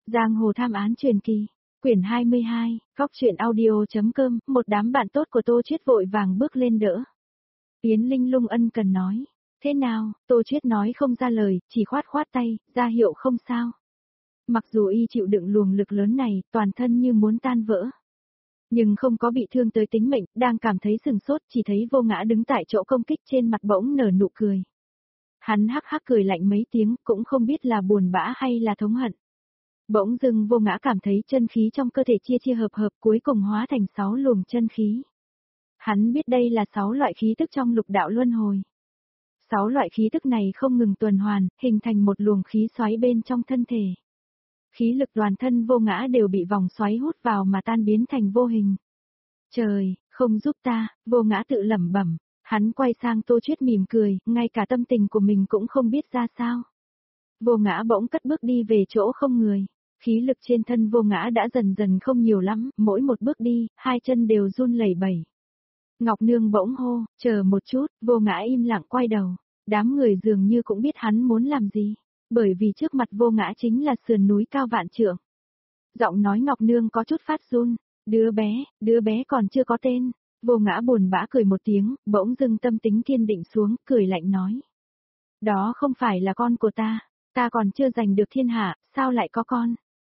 Giang hồ tham án truyền kỳ, quyển 22, góc truyện audio.com, một đám bạn tốt của Tô Chiết vội vàng bước lên đỡ. Yến Linh lung ân cần nói, thế nào, Tô Chiết nói không ra lời, chỉ khoát khoát tay, ra hiệu không sao. Mặc dù y chịu đựng luồng lực lớn này, toàn thân như muốn tan vỡ. Nhưng không có bị thương tới tính mệnh, đang cảm thấy sừng sốt, chỉ thấy Vô Ngã đứng tại chỗ công kích trên mặt bỗng nở nụ cười. Hắn hắc hắc cười lạnh mấy tiếng, cũng không biết là buồn bã hay là thống hận. Bỗng dưng Vô Ngã cảm thấy chân khí trong cơ thể chia chia hợp hợp cuối cùng hóa thành 6 luồng chân khí. Hắn biết đây là 6 loại khí tức trong lục đạo luân hồi. 6 loại khí tức này không ngừng tuần hoàn, hình thành một luồng khí xoáy bên trong thân thể. Khí lực toàn thân Vô Ngã đều bị vòng xoáy hút vào mà tan biến thành vô hình. Trời, không giúp ta, Vô Ngã tự lẩm bẩm. Hắn quay sang Tô Chiết mỉm cười, ngay cả tâm tình của mình cũng không biết ra sao. Vô Ngã bỗng cất bước đi về chỗ không người. Khí lực trên thân Vô Ngã đã dần dần không nhiều lắm, mỗi một bước đi, hai chân đều run lẩy bẩy. Ngọc Nương bỗng hô, chờ một chút, Vô Ngã im lặng quay đầu. Đám người dường như cũng biết hắn muốn làm gì, bởi vì trước mặt Vô Ngã chính là sườn núi cao vạn trượng. Giọng nói Ngọc Nương có chút phát run, đứa bé còn chưa có tên. Vô Ngã buồn bã cười một tiếng, bỗng dưng tâm tính kiên định xuống, cười lạnh nói. Đó không phải là con của ta còn chưa giành được thiên hạ, sao lại có con?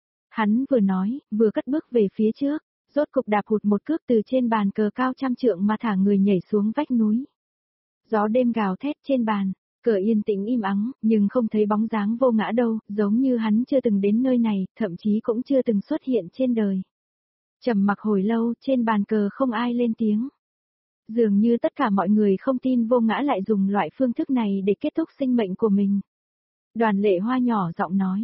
Hắn vừa nói, vừa cất bước về phía trước, rốt cục đạp hụt một cước từ trên bàn cờ cao trăm trượng mà thả người nhảy xuống vách núi. Gió đêm gào thét trên bàn, cờ yên tĩnh im ắng, nhưng không thấy bóng dáng Vô Ngã đâu, giống như hắn chưa từng đến nơi này, thậm chí cũng chưa từng xuất hiện trên đời. Trầm mặc hồi lâu, trên bàn cờ không ai lên tiếng. Dường như tất cả mọi người không tin Vô Ngã lại dùng loại phương thức này để kết thúc sinh mệnh của mình. Đoàn Lệ Hoa nhỏ giọng nói,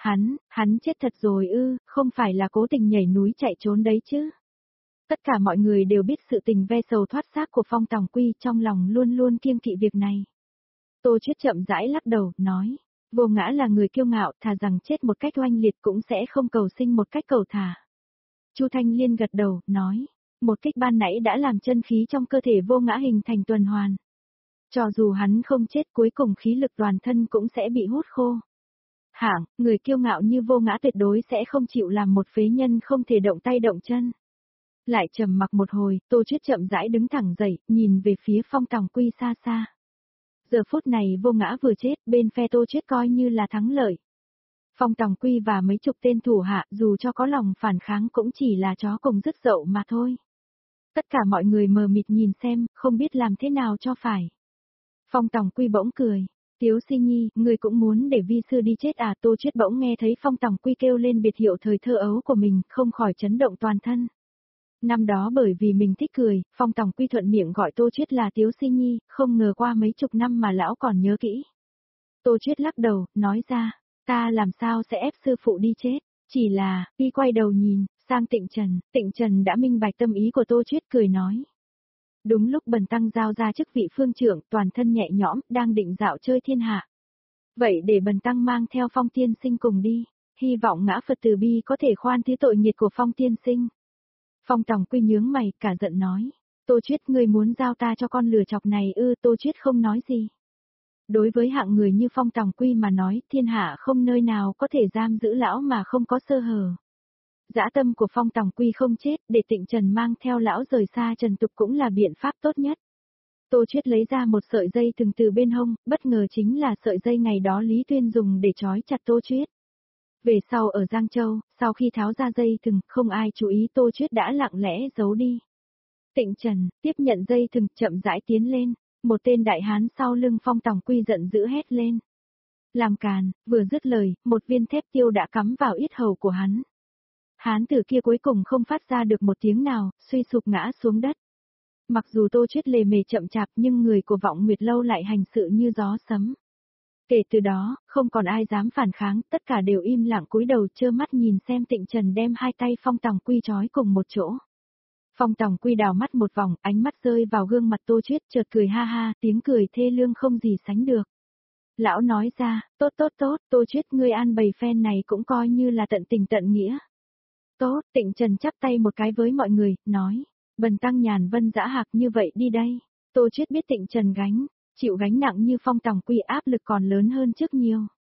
hắn chết thật rồi ư, không phải là cố tình nhảy núi chạy trốn đấy chứ. Tất cả mọi người đều biết sự tình ve sầu thoát xác của Phong Tòng Quy, trong lòng luôn luôn kiêng kỵ việc này. Tô Chiết chậm rãi lắc đầu, nói, Vô Ngã là người kiêu ngạo, thà rằng chết một cách oanh liệt cũng sẽ không cầu sinh một cách cầu thả. Chu Thanh Liên gật đầu, nói, một kích ban nãy đã làm chân khí trong cơ thể Vô Ngã hình thành tuần hoàn. Cho dù hắn không chết cuối cùng khí lực toàn thân cũng sẽ bị hút khô. Hạng, người kiêu ngạo như Vô Ngã tuyệt đối sẽ không chịu làm một phế nhân không thể động tay động chân. Lại trầm mặc một hồi, Tô Chiết chậm rãi đứng thẳng dậy, nhìn về phía Phong Tòng Quy xa xa. Giờ phút này Vô Ngã vừa chết, bên phe Tô Chiết coi như là thắng lợi. Phong Tòng Quy và mấy chục tên thủ hạ dù cho có lòng phản kháng cũng chỉ là chó cùng dứt dậu mà thôi. Tất cả mọi người mờ mịt nhìn xem, không biết làm thế nào cho phải. Phong Tòng Quy bỗng cười, Tiếu Si Nhi, người cũng muốn để vi sư đi chết à? Tô Chiết bỗng nghe thấy Phong Tòng Quy kêu lên biệt hiệu thời thơ ấu của mình, không khỏi chấn động toàn thân. Năm đó bởi vì mình thích cười, Phong Tòng Quy thuận miệng gọi Tô Chiết là Tiếu Si Nhi, không ngờ qua mấy chục năm mà lão còn nhớ kỹ. Tô Chiết lắc đầu, nói ra, ta làm sao sẽ ép sư phụ đi chết, chỉ là, y quay đầu nhìn, sang Tịnh Trần đã minh bạch tâm ý của Tô Chiết cười nói. Đúng lúc Bần Tăng giao ra chức vị phương trưởng, toàn thân nhẹ nhõm, đang định dạo chơi thiên hạ. Vậy để Bần Tăng mang theo Phong tiên sinh cùng đi, hy vọng ngã Phật từ bi có thể khoan thứ tội nghiệt của Phong tiên sinh. Phong Tòng Quy nhướng mày, cả giận nói, Tô Chiết ngươi muốn giao ta cho con lừa chọc này ư? Tô Chiết không nói gì. Đối với hạng người như Phong Tòng Quy mà nói, thiên hạ không nơi nào có thể giam giữ lão mà không có sơ hở. Dã tâm của Phong Tòng Quy không chết, để Tịnh Trần mang theo lão rời xa trần tục cũng là biện pháp tốt nhất. Tô Chiết lấy ra một sợi dây thừng từ bên hông, bất ngờ chính là sợi dây ngày đó Lý Tuyên dùng để trói chặt Tô Chiết. Về sau ở Giang Châu, sau khi tháo ra dây thừng, không ai chú ý Tô Chiết đã lặng lẽ giấu đi. Tịnh Trần, tiếp nhận dây thừng, chậm rãi tiến lên, một tên đại hán sau lưng Phong Tòng Quy giận dữ hét lên. Làm càn, vừa dứt lời, một viên thép tiêu đã cắm vào yết hầu của hắn. Hán tử kia cuối cùng không phát ra được một tiếng nào, suy sụp ngã xuống đất. Mặc dù Tô Chiết lề mề chậm chạp nhưng người của Vọng Nguyệt Lâu lại hành sự như gió sấm. Kể từ đó, không còn ai dám phản kháng, tất cả đều im lặng cúi đầu trơ mắt nhìn xem Tịnh Trần đem hai tay Phong Tòng Quy trói cùng một chỗ. Phong Tòng Quy đào mắt một vòng, ánh mắt rơi vào gương mặt Tô Chiết, chợt cười ha ha, tiếng cười thê lương không gì sánh được. Lão nói ra, tốt, Tô Chiết ngươi an bày phen này cũng coi như là tận tình tận nghĩa. Tốt, Tịnh Trần chắp tay một cái với mọi người, nói, Bần Tăng nhàn vân dã hạc như vậy đi đây. Tô Chiết biết Tịnh Trần chịu gánh nặng như Phong Tòng Quy áp lực còn lớn hơn trước nhiều.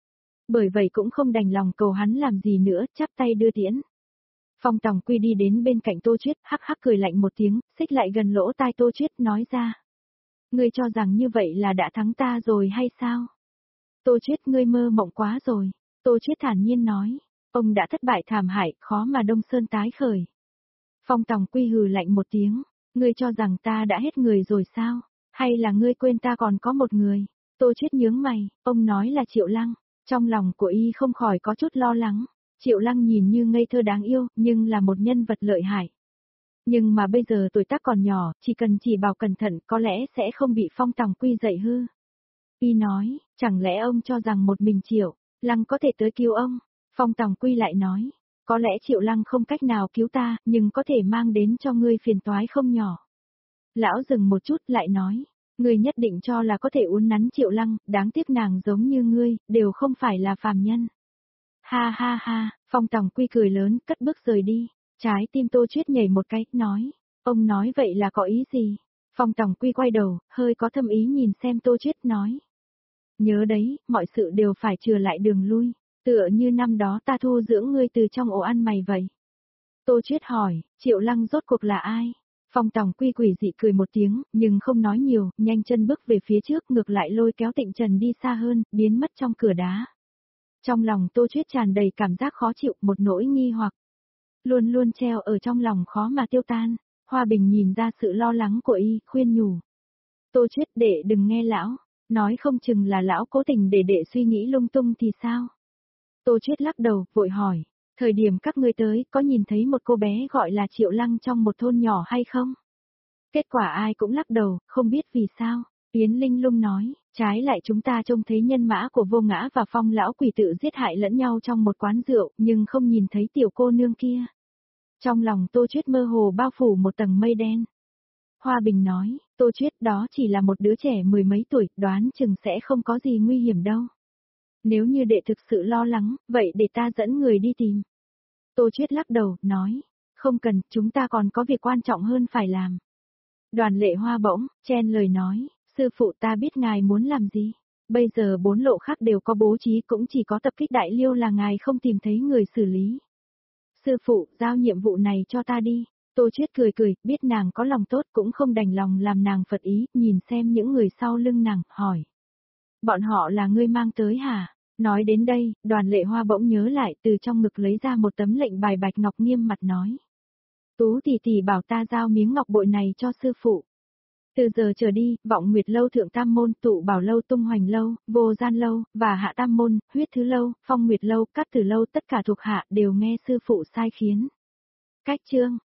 Bởi vậy cũng không đành lòng cầu hắn làm gì nữa, chắp tay đưa tiễn. Phong Tòng Quy đi đến bên cạnh Tô Chuyết, hắc hắc cười lạnh một tiếng, xích lại gần lỗ tai Tô Chuyết nói ra. Ngươi cho rằng như vậy là đã thắng ta rồi hay sao? Tô Chuyết, ngươi mơ mộng quá rồi. Tô Chuyết thản nhiên nói, ông đã thất bại thảm hại, khó mà Đông Sơn tái khởi. Phong Tòng Quy hừ lạnh một tiếng, ngươi cho rằng ta đã hết người rồi sao? Hay là ngươi quên ta còn có một người? Tô Chuyết nhướng mày, ông nói là Triệu Lăng. Trong lòng của y không khỏi có chút lo lắng. Triệu Lăng nhìn như ngây thơ đáng yêu, nhưng là một nhân vật lợi hại. Nhưng mà bây giờ tuổi tác còn nhỏ, chỉ cần chỉ bảo cẩn thận có lẽ sẽ không bị Phong Tòng Quy dạy hư. Y nói, chẳng lẽ ông cho rằng một mình Triệu Lăng có thể tới cứu ông? Phong Tòng Quy lại nói, có lẽ Triệu Lăng không cách nào cứu ta, nhưng có thể mang đến cho ngươi phiền toái không nhỏ. Lão dừng một chút lại nói, ngươi nhất định cho là có thể uốn nắn Triệu Lăng, đáng tiếc nàng giống như ngươi, đều không phải là phàm nhân. Ha ha ha, Phong Tòng Quy cười lớn, cất bước rời đi. Trái tim Tô Chuyết nhảy một cái, nói, ông nói vậy là có ý gì? Phong Tòng Quy quay đầu, hơi có thâm ý nhìn xem Tô Chuyết nói. Nhớ đấy, mọi sự đều phải chừa lại đường lui, tựa như năm đó ta thu dưỡng ngươi từ trong ổ ăn mày vậy. Tô Chuyết hỏi, Triệu Lăng rốt cuộc là ai? Phong Tòng Quy quỷ dị cười một tiếng, nhưng không nói nhiều, nhanh chân bước về phía trước ngược lại lôi kéo Tịnh Trần đi xa hơn, biến mất trong cửa đá. Trong lòng Tô Chuyết tràn đầy cảm giác khó chịu, một nỗi nghi hoặc. Luôn luôn treo ở trong lòng khó mà tiêu tan. Hoa Bình nhìn ra sự lo lắng của y, khuyên nhủ. Tô Chuyết, đệ đừng nghe lão, nói không chừng là lão cố tình để đệ suy nghĩ lung tung thì sao? Tô Chuyết lắc đầu, vội hỏi, thời điểm các ngươi tới, có nhìn thấy một cô bé gọi là Triệu Lăng trong một thôn nhỏ hay không? Kết quả ai cũng lắc đầu, không biết vì sao. Yến Linh Lung nói, trái lại chúng ta trông thấy nhân mã của Vô Ngã và Phong lão quỷ tự giết hại lẫn nhau trong một quán rượu, nhưng không nhìn thấy tiểu cô nương kia. Trong lòng Tô Chuyết mơ hồ bao phủ một tầng mây đen. Hoa Bình nói, Tô Chuyết đó chỉ là một đứa trẻ mười mấy tuổi, đoán chừng sẽ không có gì nguy hiểm đâu. Nếu như đệ thực sự lo lắng, vậy để ta dẫn người đi tìm. Tô Chuyết lắc đầu, nói, không cần, chúng ta còn có việc quan trọng hơn phải làm. Đoàn Lệ Hoa bỗng, chen lời nói, sư phụ ta biết ngài muốn làm gì. Bây giờ 4 lộ khác đều có bố trí, cũng chỉ có tập kích Đại Liêu là ngài không tìm thấy người xử lý. Sư phụ, giao nhiệm vụ này cho ta đi. Tô Chuyết cười cười, biết nàng có lòng tốt cũng không đành lòng làm nàng phật ý, nhìn xem những người sau lưng nàng, hỏi. Bọn họ là ngươi mang tới hả? Nói đến đây, Đoàn Lệ Hoa bỗng nhớ lại, từ trong ngực lấy ra một tấm lệnh bài bạch ngọc, nghiêm mặt nói. Tú tỷ tỷ bảo ta giao miếng ngọc bội này cho sư phụ. Từ giờ trở đi, Vọng Nguyệt Lâu, Thượng Tam Môn, Tụ Bảo Lâu, Tung Hoành Lâu, Vô Gian Lâu, và Hạ Tam Môn, Huyết Thứ Lâu, Phong Nguyệt Lâu, Cát Tử Lâu, tất cả thuộc hạ đều nghe sư phụ sai khiến. Cách chương